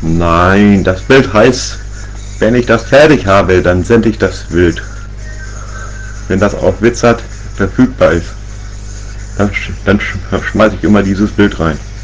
Nein, das Bild heißt, wenn ich das fertig habe, dann sende ich das Bild. Wenn das auf Wizard verfügbar ist, dann schmeiße ich immer dieses Bild rein.